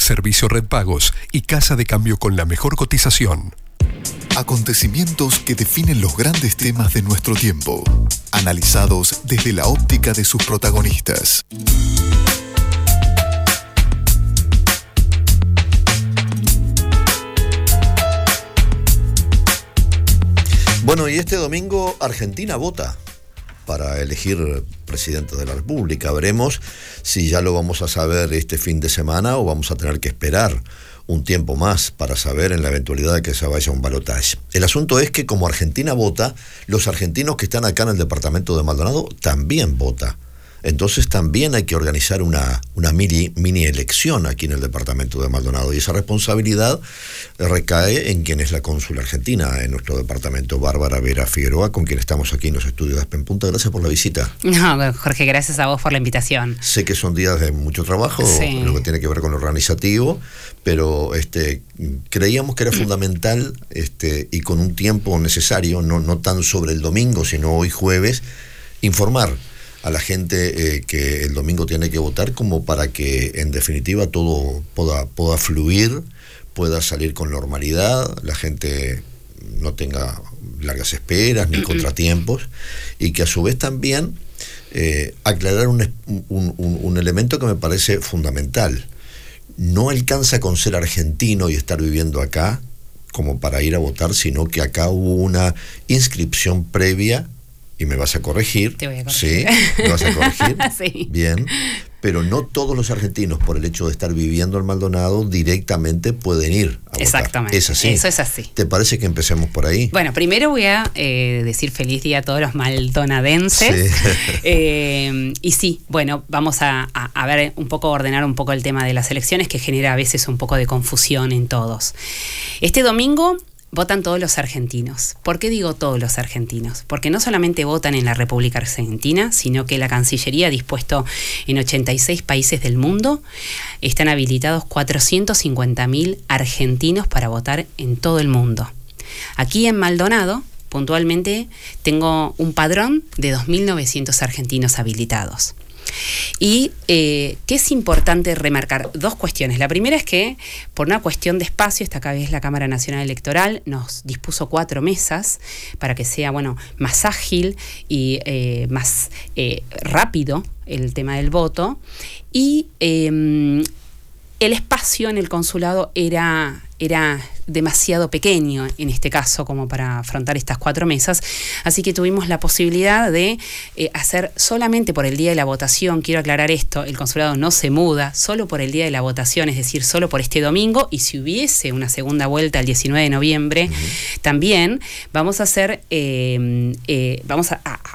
Servicio Red Pagos y casa de cambio con la mejor cotización. Acontecimientos que definen los grandes temas de nuestro tiempo, analizados desde la óptica de sus protagonistas. Bueno, y este domingo Argentina vota para elegir presidente de la República. Veremos si ya lo vamos a saber este fin de semana o vamos a tener que esperar un tiempo más para saber en la eventualidad de que se vaya a un balotaje. El asunto es que como Argentina vota, los argentinos que están acá en el departamento de Maldonado también votan. Entonces también hay que organizar una mini elección aquí en el departamento de Maldonado, y esa responsabilidad recae en quien es la cónsula argentina en nuestro departamento, Bárbara Vera Figueroa, con quien estamos aquí en los estudios de Aspen Punta. Gracias por la visita. No, Jorge, gracias a vos por la invitación. Sé que son días de mucho trabajo, sí, lo que tiene que ver con lo organizativo, pero creíamos que era fundamental y con un tiempo necesario, no tan sobre el domingo, sino hoy jueves, informar a la gente que el domingo tiene que votar, como para que en definitiva todo pueda fluir, pueda salir con normalidad, la gente no tenga largas esperas ni contratiempos, y que a su vez también aclarar un elemento que me parece fundamental. No alcanza con ser argentino y estar viviendo acá como para ir a votar, sino que acá hubo una inscripción previa. Y me vas a corregir. Te voy a corregir. Sí, me vas a corregir. Sí. Bien. Pero no todos los argentinos, por el hecho de estar viviendo en Maldonado, directamente pueden ir a votar. Exactamente. ¿Es así? Eso es así. ¿Te parece que empecemos por ahí? Bueno, primero voy a decir feliz día a todos los maldonadenses. Sí. Y sí, bueno, vamos a ver un poco, ordenar un poco el tema de las elecciones, que genera a veces un poco de confusión en todos. Este domingo votan todos los argentinos. ¿Por qué digo todos los argentinos? Porque no solamente votan en la República Argentina, sino que la Cancillería ha dispuesto en 86 países del mundo, están habilitados 450.000 argentinos para votar en todo el mundo. Aquí en Maldonado, puntualmente, tengo un padrón de 2.900 argentinos habilitados. Y que es importante remarcar dos cuestiones. La primera es que, por una cuestión de espacio, esta vez la Cámara Nacional Electoral nos dispuso 4 mesas para que sea más ágil y más rápido el tema del voto. Y el espacio en el consulado era demasiado pequeño en este caso como para afrontar estas 4 mesas, así que tuvimos la posibilidad de hacer solamente por el día de la votación. Quiero aclarar esto: el consulado no se muda, solo por el día de la votación, es decir, solo por este domingo, y si hubiese una segunda vuelta el 19 de noviembre, también vamos a hacer, vamos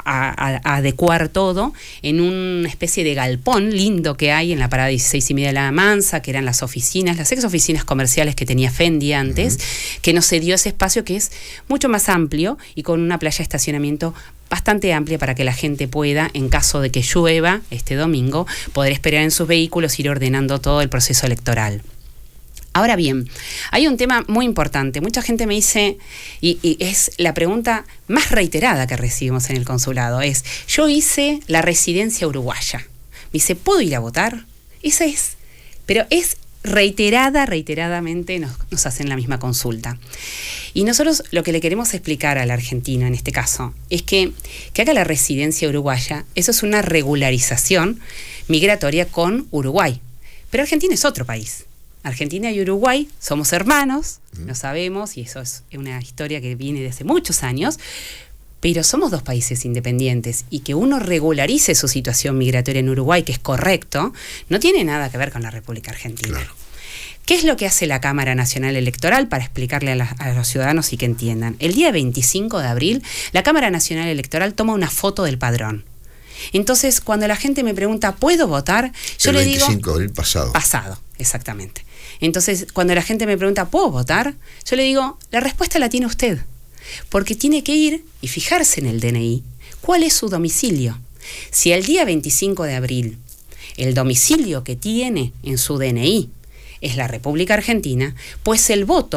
a adecuar todo en una especie de galpón lindo que hay en la parada 16:30 de La Mansa, que eran las oficinas, las ex oficinas comerciales que tenía Fendi antes, que nos cedió ese espacio que es mucho más amplio y con una playa de estacionamiento bastante amplia para que la gente pueda, en caso de que llueva este domingo, poder esperar en sus vehículos, ir ordenando todo el proceso electoral. Ahora bien, hay un tema muy importante. Mucha gente me dice, y es la pregunta más reiterada que recibimos en el consulado, es: yo hice la residencia uruguaya. Me dice, ¿puedo ir a votar? Esa es, pero es reiteradamente nos hacen la misma consulta. Y nosotros lo que le queremos explicar al argentino en este caso es que haga la residencia uruguaya, eso es una regularización migratoria con Uruguay. Pero Argentina es otro país. Argentina y Uruguay somos hermanos, lo sabemos, y eso es una historia que viene de hace muchos años, pero somos 2 países independientes, y que uno regularice su situación migratoria en Uruguay, que es correcto, no tiene nada que ver con la República Argentina. Claro. ¿Qué es lo que hace la Cámara Nacional Electoral para explicarle a los ciudadanos y que entiendan? El día 25 de abril, la Cámara Nacional Electoral toma una foto del padrón. Entonces, cuando la gente me pregunta, ¿puedo votar? Yo le digo... El 25 de abril pasado. Pasado, exactamente. Entonces, cuando la gente me pregunta, ¿puedo votar? Yo le digo, la respuesta la tiene usted. Porque tiene que ir y fijarse en el DNI cuál es su domicilio. Si el día 25 de abril el domicilio que tiene en su DNI es la República Argentina, pues el voto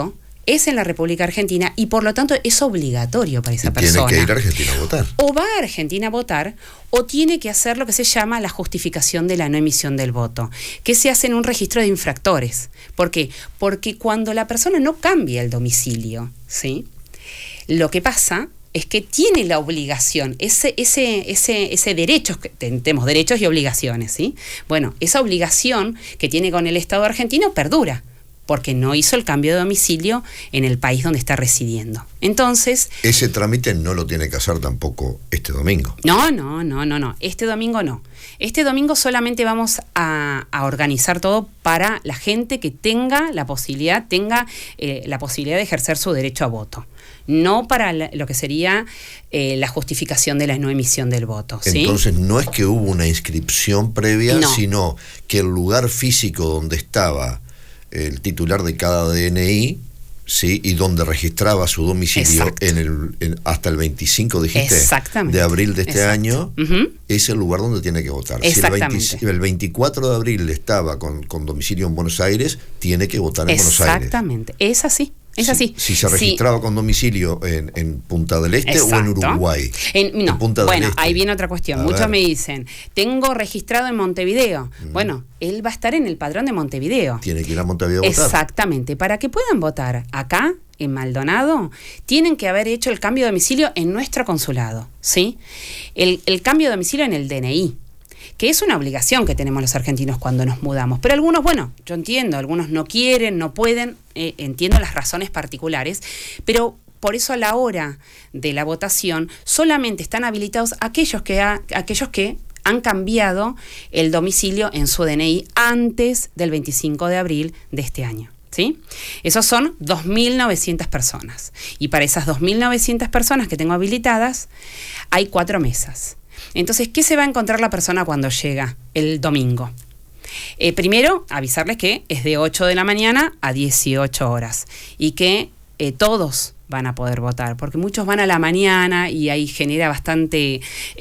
es en la República Argentina y por lo tanto es obligatorio para esa persona. Tiene que ir a Argentina a votar. O va a Argentina a votar o tiene que hacer lo que se llama la justificación de la no emisión del voto, que se hace en un registro de infractores. ¿Por qué? Porque cuando la persona no cambia el domicilio, ¿sí?, lo que pasa es que tiene la obligación, ese derecho, tenemos derechos y obligaciones, ¿sí? Bueno, esa obligación que tiene con el Estado argentino perdura, porque no hizo el cambio de domicilio en el país donde está residiendo. Entonces... Ese trámite no lo tiene que hacer tampoco este domingo. No. Este domingo no. Este domingo solamente vamos a organizar todo para la gente que tenga la posibilidad de ejercer su derecho a voto. No para lo que sería la justificación de la no emisión del voto, ¿sí? Entonces no es que hubo una inscripción previa, no, sino que el lugar físico donde estaba el titular de cada DNI, ¿sí?, y donde registraba su domicilio hasta el 25, dijiste, de abril de este año, es el lugar donde tiene que votar. Si el 24 de abril estaba con domicilio en Buenos Aires, tiene que votar en Buenos Aires. Exactamente, es así. Es así. Si se registraba con domicilio en Punta del Este o en Uruguay. En Punta del Este. Ahí viene otra cuestión. Muchos me dicen, tengo registrado en Montevideo. Bueno, él va a estar en el padrón de Montevideo. Tiene que ir a Montevideo a votar. Exactamente. Para que puedan votar acá, en Maldonado, tienen que haber hecho el cambio de domicilio en nuestro consulado, ¿sí? El cambio de domicilio en el DNI, que es una obligación que tenemos los argentinos cuando nos mudamos. Pero algunos, bueno, yo entiendo, algunos no quieren, no pueden, entiendo las razones particulares, pero por eso a la hora de la votación solamente están habilitados aquellos que han cambiado el domicilio en su DNI antes del 25 de abril de este año, ¿sí? Esos son 2.900 personas. Y para esas 2.900 personas que tengo habilitadas, hay 4 mesas. Entonces, ¿qué se va a encontrar la persona cuando llega el domingo? Primero, avisarles que es de 8 de la mañana a 18 horas y que todos van a poder votar, porque muchos van a la mañana y ahí genera bastante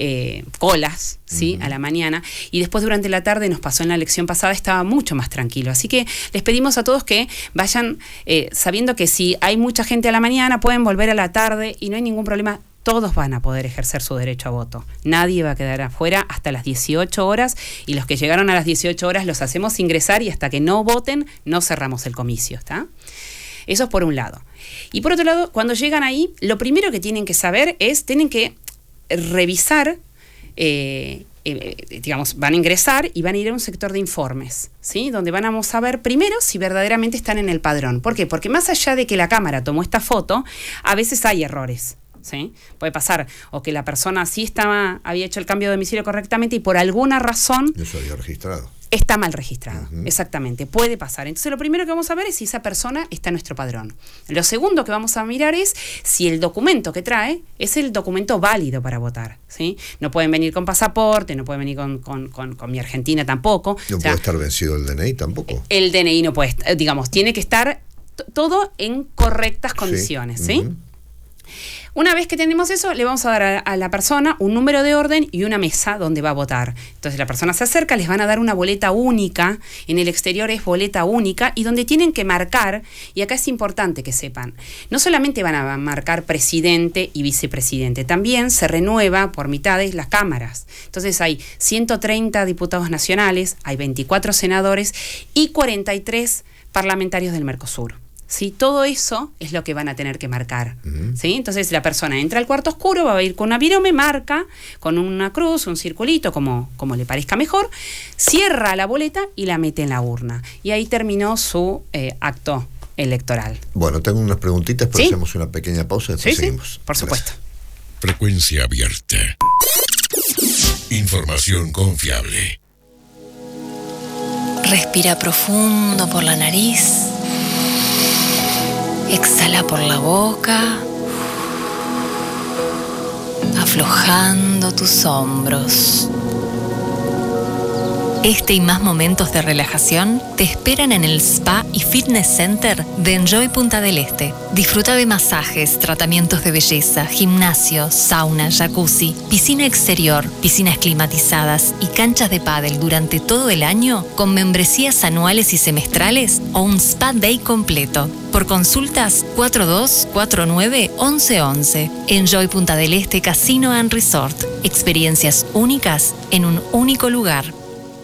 colas, ¿sí? A la mañana, y después durante la tarde, nos pasó en la elección pasada, estaba mucho más tranquilo. Así que les pedimos a todos que vayan sabiendo que si hay mucha gente a la mañana, pueden volver a la tarde y no hay ningún problema. Todos van a poder ejercer su derecho a voto. Nadie va a quedar afuera hasta las 18 horas y los que llegaron a las 18 horas los hacemos ingresar y hasta que no voten no cerramos el comicio, ¿está? Eso es por un lado. Y por otro lado, cuando llegan ahí, lo primero que tienen que saber es, tienen que revisar, digamos, van a ingresar y van a ir a un sector de informes, ¿sí? Donde vamos a ver primero si verdaderamente están en el padrón. ¿Por qué? Porque más allá de que la cámara tomó esta foto, a veces hay errores, ¿sí? Puede pasar o que la persona sí había hecho el cambio de domicilio correctamente y por alguna razón no se había registrado. Está mal registrado, exactamente, puede pasar. Entonces lo primero que vamos a ver es si esa persona está en nuestro padrón. Lo segundo que vamos a mirar es si el documento que trae es el documento válido para votar, ¿sí? No pueden venir con pasaporte, no pueden venir con mi Argentina tampoco. No puede estar vencido el DNI tampoco. El DNI no puede, digamos, tiene que estar todo en correctas condiciones, ¿sí? Una vez que tenemos eso, le vamos a dar a la persona un número de orden y una mesa donde va a votar. Entonces la persona se acerca, les van a dar una boleta única, en el exterior es boleta única, y donde tienen que marcar, y acá es importante que sepan, no solamente van a marcar presidente y vicepresidente, también se renueva por mitades las cámaras. Entonces hay 130 diputados nacionales, hay 24 senadores y 43 parlamentarios del Mercosur. ¿Sí? Todo eso es lo que van a tener que marcar, ¿sí? Entonces la persona entra al cuarto oscuro, va a ir con una virome, marca con una cruz, un circulito, como le parezca mejor, cierra la boleta y la mete en la urna. Y ahí terminó su acto electoral. Bueno, tengo unas preguntitas, pero hacemos una pequeña pausa y después seguimos. Sí, por supuesto. Frecuencia abierta. Información confiable. Respira profundo por la nariz. Exhala por la boca, aflojando tus hombros. Este y más momentos de relajación te esperan en el Spa y Fitness Center de Enjoy Punta del Este. Disfruta de masajes, tratamientos de belleza, gimnasio, sauna, jacuzzi, piscina exterior, piscinas climatizadas y canchas de pádel durante todo el año con membresías anuales y semestrales o un Spa Day completo. Por consultas, 4249-1111. Enjoy Punta del Este Casino and Resort. Experiencias únicas en un único lugar.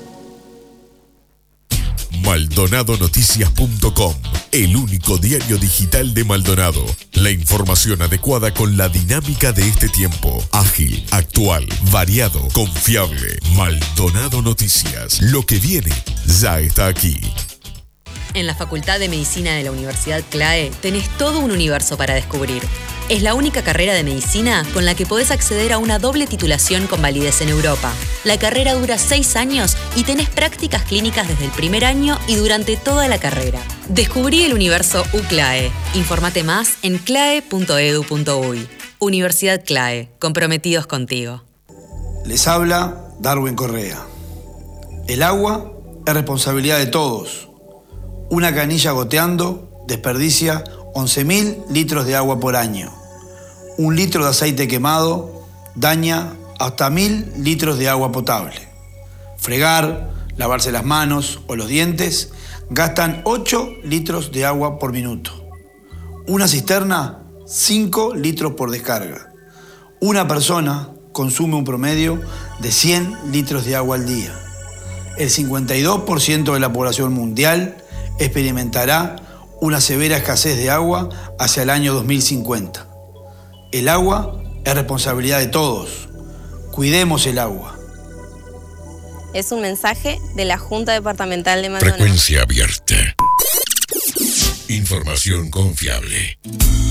MaldonadoNoticias.com, el único diario digital de Maldonado. La información adecuada con la dinámica de este tiempo. Ágil, actual, variado, confiable. Maldonado Noticias. Lo que viene ya está aquí. En la Facultad de Medicina de la Universidad CLAE tenés todo un universo para descubrir. Es la única carrera de medicina con la que podés acceder a una doble titulación con validez en Europa. La carrera dura 6 años y tenés prácticas clínicas desde el primer año y durante toda la carrera. Descubrí el universo UCLAE. Infórmate más en clae.edu.uy. Universidad CLAE, comprometidos contigo. Les habla Darwin Correa. El agua es responsabilidad de todos. Una canilla goteando desperdicia 11.000 litros de agua por año. 1 litro de aceite quemado daña hasta 1.000 litros de agua potable. Fregar, lavarse las manos o los dientes gastan 8 litros de agua por minuto. Una cisterna, 5 litros por descarga. Una persona consume un promedio de 100 litros de agua al día. El 52% de la población mundial experimentará una severa escasez de agua hacia el año 2050. El agua es responsabilidad de todos. Cuidemos el agua. Es un mensaje de la Junta Departamental de Maldonado. Frecuencia abierta. Información confiable.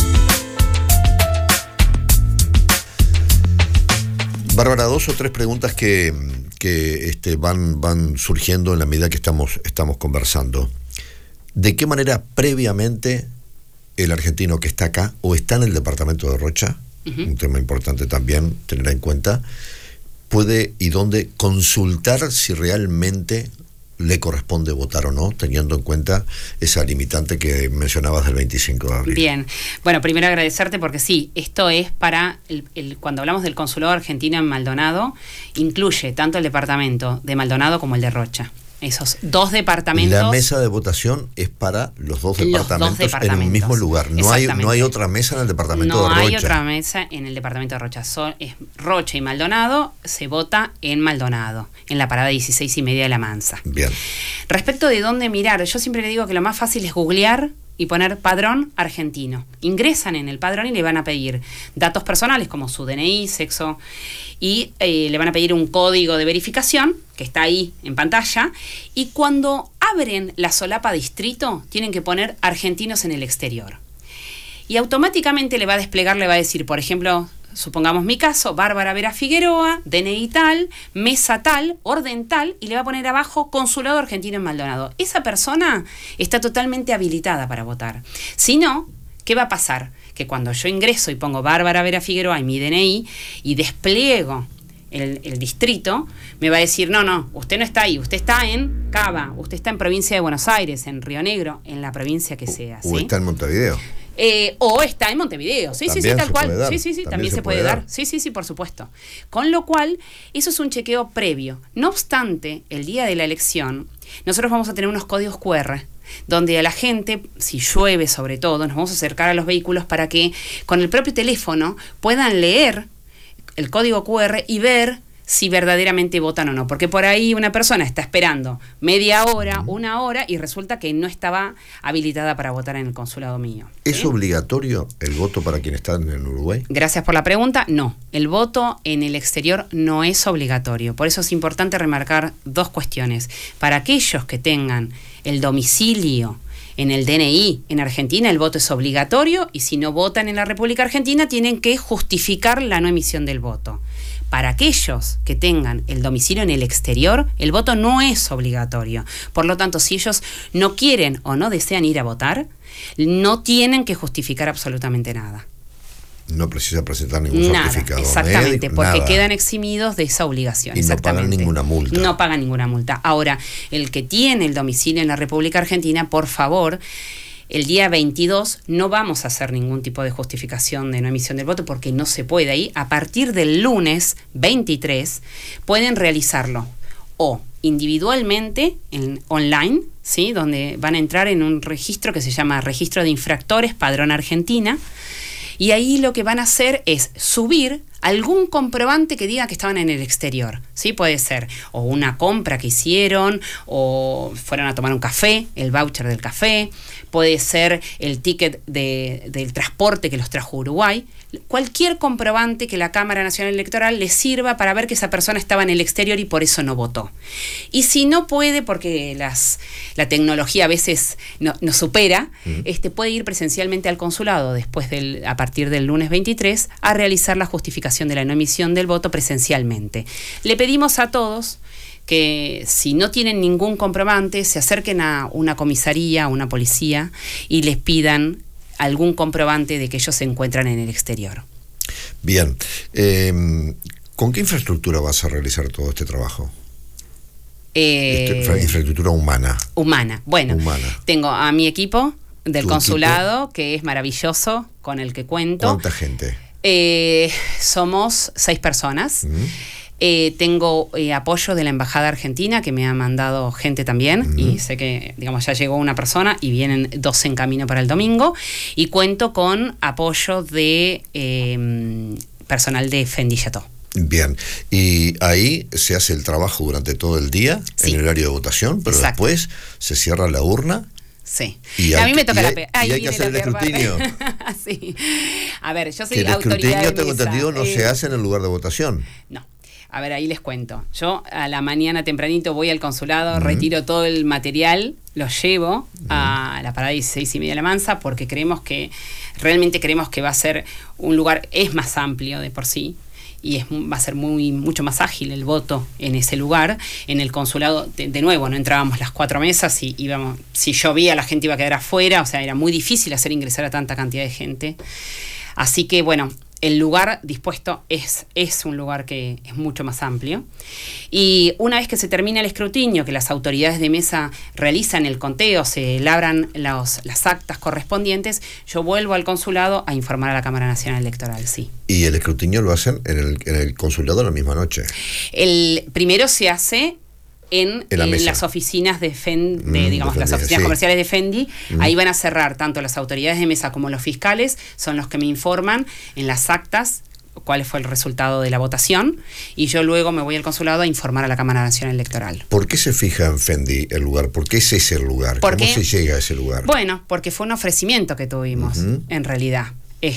Bárbara, 2 o 3 preguntas que van surgiendo en la medida que estamos conversando. ¿De qué manera previamente el argentino que está acá o está en el departamento de Rocha, un tema importante también tener en cuenta, puede y dónde consultar si realmente le corresponde votar o no, teniendo en cuenta esa limitante que mencionabas del 25 de abril? Bien, bueno, primero agradecerte porque sí, esto es para, cuando hablamos del consulado argentino en Maldonado, incluye tanto el departamento de Maldonado como el de Rocha. Esos 2 departamentos. La mesa de votación es para los dos departamentos en un mismo lugar. No hay otra mesa en el departamento de Rocha. No hay otra mesa en el departamento de Rocha. Es Rocha y Maldonado, se vota en Maldonado, en la parada 16:30 de La Mansa. Bien. Respecto de dónde mirar, yo siempre le digo que lo más fácil es googlear y poner padrón argentino. Ingresan en el padrón y le van a pedir datos personales como su DNI, sexo, y le van a pedir un código de verificación que está ahí en pantalla, y cuando abren la solapa distrito tienen que poner argentinos en el exterior. Y automáticamente le va a desplegar, le va a decir, por ejemplo, supongamos mi caso, Bárbara Vera Figueroa, DNI tal, mesa tal, orden tal, y le va a poner abajo Consulado Argentino en Maldonado. Esa persona está totalmente habilitada para votar. Si no, ¿qué va a pasar? Que cuando yo ingreso y pongo Bárbara Vera Figueroa y mi DNI y despliego el distrito, me va a decir, no, usted no está ahí, usted está en Cava, usted está en provincia de Buenos Aires, en Río Negro, en la provincia que sea. O ¿sí? está en Montevideo. O está en Montevideo, sí, tal cual. Sí, también se puede dar. Sí, por supuesto. Con lo cual, eso es un chequeo previo. No obstante, el día de la elección, nosotros vamos a tener unos códigos QR, donde a la gente, si llueve sobre todo, nos vamos a acercar a los vehículos para que con el propio teléfono puedan leer el código QR y ver si verdaderamente votan o no, porque por ahí una persona está esperando media hora, 1 hora, y resulta que no estaba habilitada para votar en el consulado mío. ¿Sí? ¿Es obligatorio el voto para quienes están en Uruguay? Gracias por la pregunta. No, el voto en el exterior no es obligatorio. Por eso es importante remarcar 2 cuestiones. Para aquellos que tengan el domicilio en el DNI en Argentina, el voto es obligatorio, y si no votan en la República Argentina tienen que justificar la no emisión del voto. Para aquellos que tengan el domicilio en el exterior, el voto no es obligatorio. Por lo tanto, si ellos no quieren o no desean ir a votar, no tienen que justificar absolutamente nada. No precisa presentar ningún certificado exactamente, médico, porque nada. quedan eximidos de esa obligación. Y no pagan ninguna multa. No pagan ninguna multa. Ahora, el que tiene el domicilio en la República Argentina, por favor, el día 22 no vamos a hacer ningún tipo de justificación de no emisión del voto porque no se puede. Ahí, a partir del lunes 23, pueden realizarlo o individualmente online, ¿sí? Donde van a entrar en un registro que se llama Registro de Infractores Padrón Argentina, y ahí lo que van a hacer es subir algún comprobante que diga que estaban en el exterior, ¿sí? Puede ser o una compra que hicieron, o fueron a tomar un café, el voucher del café, puede ser el ticket del transporte que los trajo a Uruguay. Cualquier comprobante que la Cámara Nacional Electoral les sirva para ver que esa persona estaba en el exterior y por eso no votó. Y si no puede, porque la tecnología a veces nos supera, puede ir presencialmente al consulado a partir del lunes 23 a realizar la justificación de la no emisión del voto presencialmente. Le pedimos a todos que si no tienen ningún comprobante, se acerquen a una comisaría, a una policía, y les pidan algún comprobante de que ellos se encuentran en el exterior. Bien. ¿Con qué infraestructura vas a realizar todo este trabajo? Infraestructura humana. Bueno, humana. Tengo a mi equipo del consulado, que es maravilloso, con el que cuento. ¿Cuánta gente? Somos 6 personas. Tengo apoyo de la Embajada Argentina, que me ha mandado gente también, y sé que, digamos, ya llegó una persona y vienen 2 en camino para el domingo, y cuento con apoyo de personal de Fendi Chateau. Bien, y ahí se hace el trabajo durante todo el día, en el horario de votación, pero exacto, después se cierra la urna. Sí. A mí me toca la peor. Y hay que hacer el escrutinio. Sí. A ver, yo soy la autoridad. El escrutinio, tengo entendido, no se hace en el lugar de votación. No. A ver, ahí les cuento. Yo a la mañana tempranito voy al consulado, retiro todo el material, lo llevo a la parada 16:30 de La Mansa, porque realmente creemos que va a ser un lugar, es más amplio de por sí, y va a ser mucho más ágil el voto en ese lugar. En el consulado, de nuevo, no entrábamos las 4 mesas y íbamos, si llovía la gente iba a quedar afuera, o sea, era muy difícil hacer ingresar a tanta cantidad de gente. Así que, bueno, el lugar dispuesto es un lugar que es mucho más amplio. Y una vez que se termina el escrutinio, que las autoridades de mesa realizan el conteo, se labran las actas correspondientes, yo vuelvo al consulado a informar a la Cámara Nacional Electoral, sí. ¿Y el escrutinio lo hacen en el consulado la misma noche? El primero se hace en las oficinas de Fendi, digamos, las oficinas comerciales de Fendi. Ahí van a cerrar tanto las autoridades de mesa como los fiscales, son los que me informan en las actas cuál fue el resultado de la votación, y yo luego me voy al consulado a informar a la Cámara Nacional Electoral. ¿Por qué se fija en Fendi el lugar? ¿Por qué es ese el lugar? ¿Cómo se llega a ese lugar? Bueno, porque fue un ofrecimiento que tuvimos, en realidad.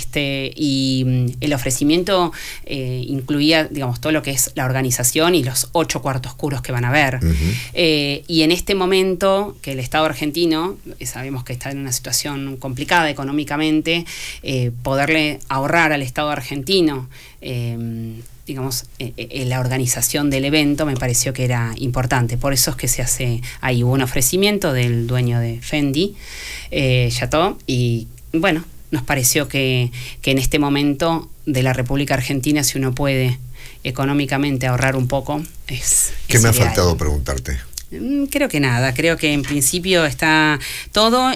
Y el ofrecimiento incluía, digamos, todo lo que es la organización y los 8 cuartoscuros que van a haber. Y en este momento que el Estado argentino, sabemos que está en una situación complicada económicamente, poderle ahorrar al Estado argentino digamos, la organización del evento me pareció que era importante. Por eso es que se hace ahí. Hubo un ofrecimiento del dueño de Fendi Chateau, y bueno, nos pareció que en este momento de la República Argentina, si uno puede económicamente ahorrar un poco, ¿Qué me ha faltado preguntarte? Creo que nada, creo que en principio está todo,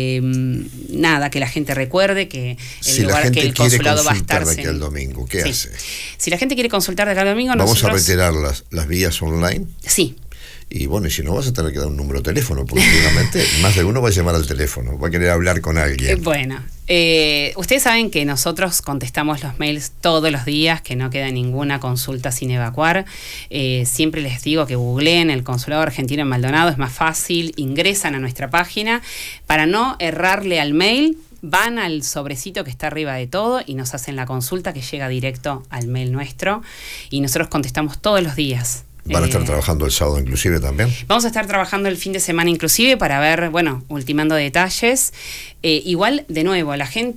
nada, que la gente recuerde que el consulado va a estar de aquí al domingo, ¿qué hace? Si la gente quiere consultar de acá al domingo, ¿vamos a retirar las vías online? Sí. Y bueno, y si no, vas a tener que dar un número de teléfono, porque seguramente más de uno va a llamar al teléfono, va a querer hablar con alguien. Bueno, ustedes saben que nosotros contestamos los mails todos los días, que no queda ninguna consulta sin evacuar. Siempre les digo que googleen el Consulado Argentino en Maldonado, es más fácil, ingresan a nuestra página. Para no errarle al mail, van al sobrecito que está arriba de todo y nos hacen la consulta, que llega directo al mail nuestro, y nosotros contestamos todos los días. ¿Van a estar trabajando el sábado inclusive también? Vamos a estar trabajando el fin de semana inclusive para ver, bueno, ultimando detalles. Igual, de nuevo,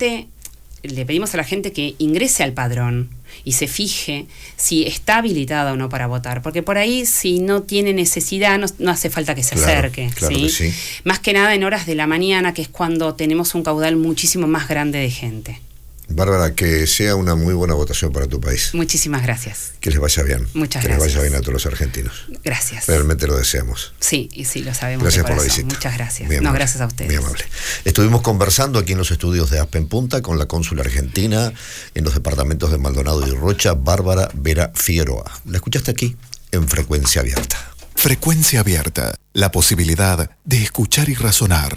le pedimos a la gente que ingrese al padrón y se fije si está habilitada o no para votar, porque por ahí, si no tiene necesidad, no hace falta que se acerque. Claro que sí. Más que nada en horas de la mañana, que es cuando tenemos un caudal muchísimo más grande de gente. Bárbara, que sea una muy buena votación para tu país. Muchísimas gracias. Que les vaya bien. Muchas gracias. Que les vaya bien a todos los argentinos. Gracias. Realmente lo deseamos. Sí, y sí, lo sabemos. Gracias por la visita. Muchas gracias. No, gracias a ustedes. Muy amable. Estuvimos conversando aquí en los estudios de Aspen Punta con la cónsula argentina en los departamentos de Maldonado y Rocha, Bárbara Vera Figueroa. La escuchaste aquí en Frecuencia Abierta. Frecuencia Abierta, la posibilidad de escuchar y razonar.